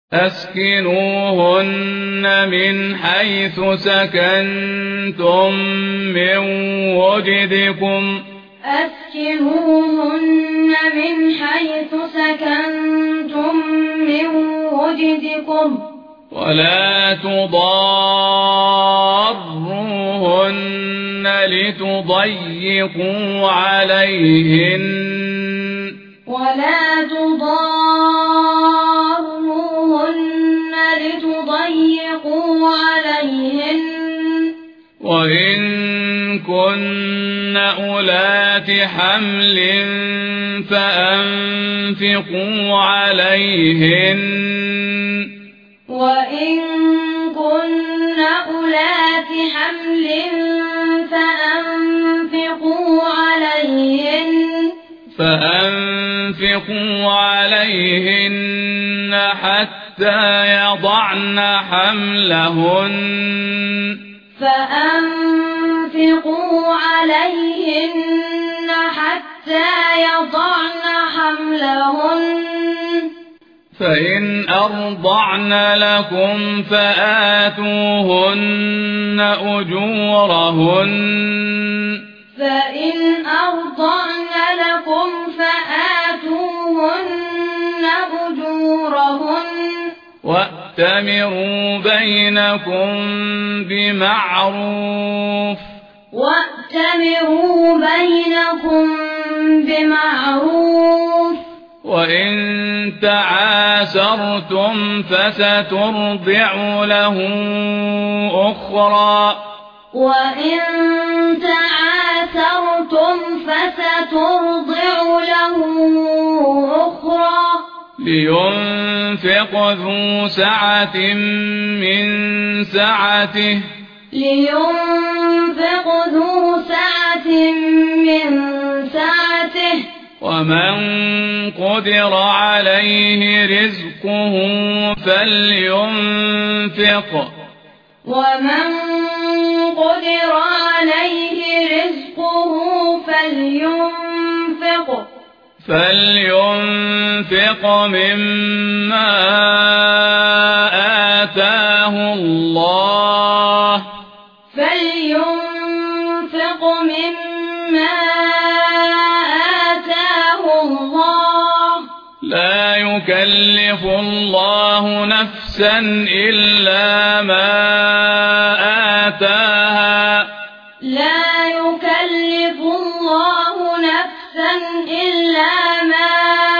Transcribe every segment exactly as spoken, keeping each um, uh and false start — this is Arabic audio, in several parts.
أسكنوهن من حيث سكنتم من وجدكم أسكنوهن من حيث سكنتم من وجدكم ولا تضاروهن لتضيقوا عليهن ولا تضاروهن لتضيقوا عليهن وإن كن أولات حمل فأنفقوا عليهن وإن كن أولات حمل فأنفقوا عليهن فأنفقوا عليهن حتى يضعن حملهن فأنفقوا عليهن حتى يضعن حملهن فإن أرضعن لكم فآتوهن أجورهن فإن أرضعن لكم فآتوهن أجورهن وأتمروا بينكم بمعروف وأتمروا بينكم بمعروف وإن تعاسرتم فسترضع له أخرى وإن تعاسرتم فسترضع له أخرى لينفق ذو سعة من سعته لينفق ذو سعة من سعته ومن قدر عليه رزقه فلينفق ومن قدر عليه رزقه فلينفق فلينفق مما آتاه الله فلينفق مما آتاه الله لا يكلف الله نفسا إلا ما آتاها لا يكلف الله نفسا إلا ما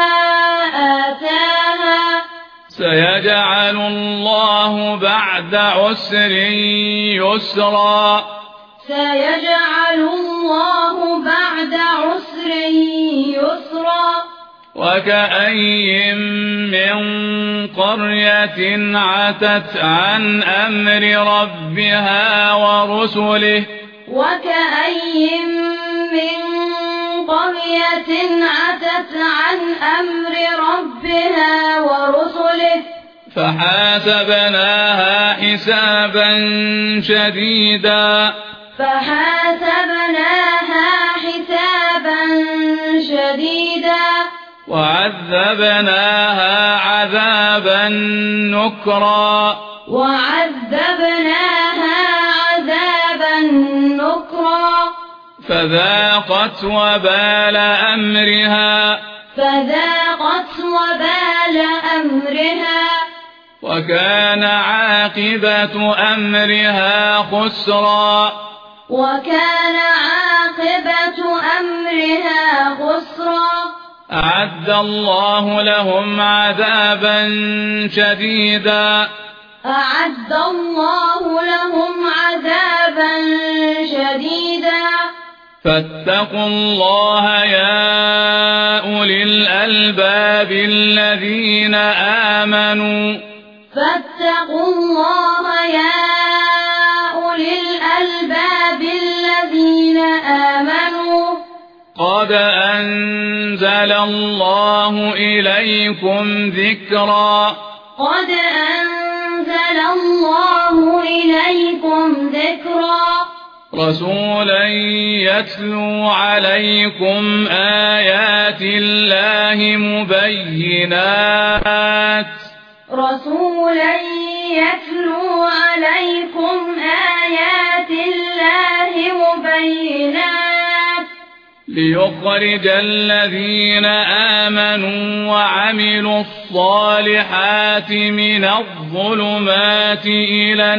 آتاها سيجعل الله بعد عسر يسرا سيجعل الله بعد عسر يسرا وكأي من قرية عتت عن أمر ربها ورسله وكأي من قرية عتت عن أمر ربها ورسله فحاسبناها حسابا شديدا فحاسبناها حسابا شديدا وعذبناها عذابا نكرا وعذبناها عذابا نكرا فذاقت وبال أمرها فذاقت وبال أمرها وكان عاقبة أمرها خسرا وكان عاقبة أمرها خسرا أعد الله لهم عذابا شديدا أعد الله لهم عذابا شديدا فاتقوا الله يا أولي الألباب الذين آمنوا فاتقوا الله يا أولي الألباب الذين آمنوا قد أنزل الله إليكم ذكرا قد أنزل الله إليكم ذكرا رسولا يتلو عليكم آيات الله مبينات رسولا يتلو عليكم آيات الله مبينات ليخرج الذين آمنوا وعملوا الصالحات من الظلمات إلى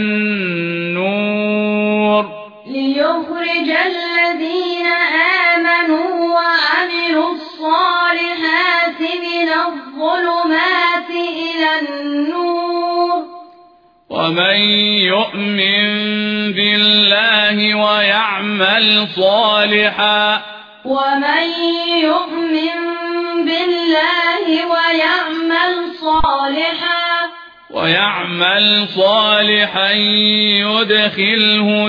النور ليخرج الذين آمنوا وعملوا الصالحات من الظلمات إلى النور ومن يؤمن بالله ويعمل صالحا ومن يؤمن بالله ويعمل صالحا ويعمل صالحا يدخله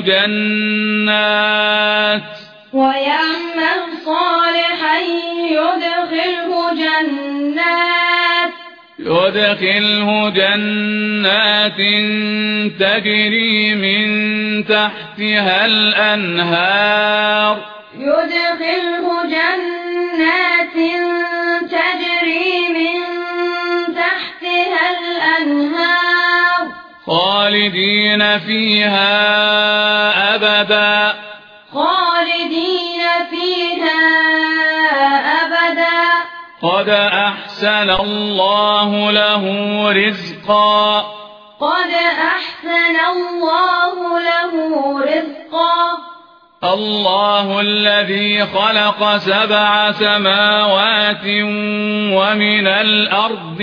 جنات ويعمل صالحا يدخله جنات يدخله جنات تجري من تحتها الأنهار يدخله جنات تجري من تحتها الأنهار خالدين فيها أبدا خالدين فيها أبدا قد أحسن الله له رزقا قد أحسن الله له رزقا الله الذي خلق سبع سماوات ومن الأرض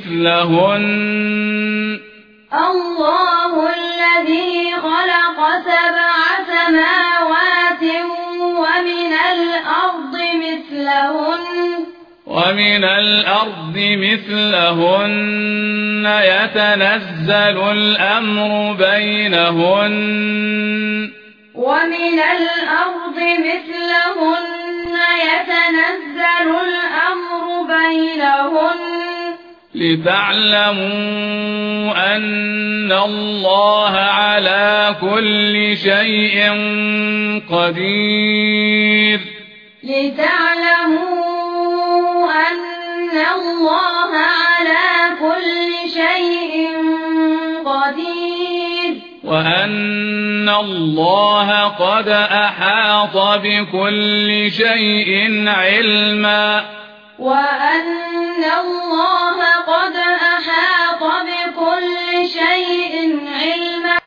مثلهن الله الذي خلق سبع سماوات ومن الأرض مثلهن ومن الأرض مثلهن يتنزل الأمر بينهن ومن الأرض مثلهن يتنزل الأمر بينهن لتعلموا أن الله على كل شيء قدير لتعلموا أن الله على كل شيء قدير وأن الله قد أحاط بكل شيء علما وأن الله قد أحاط بكل شيء علما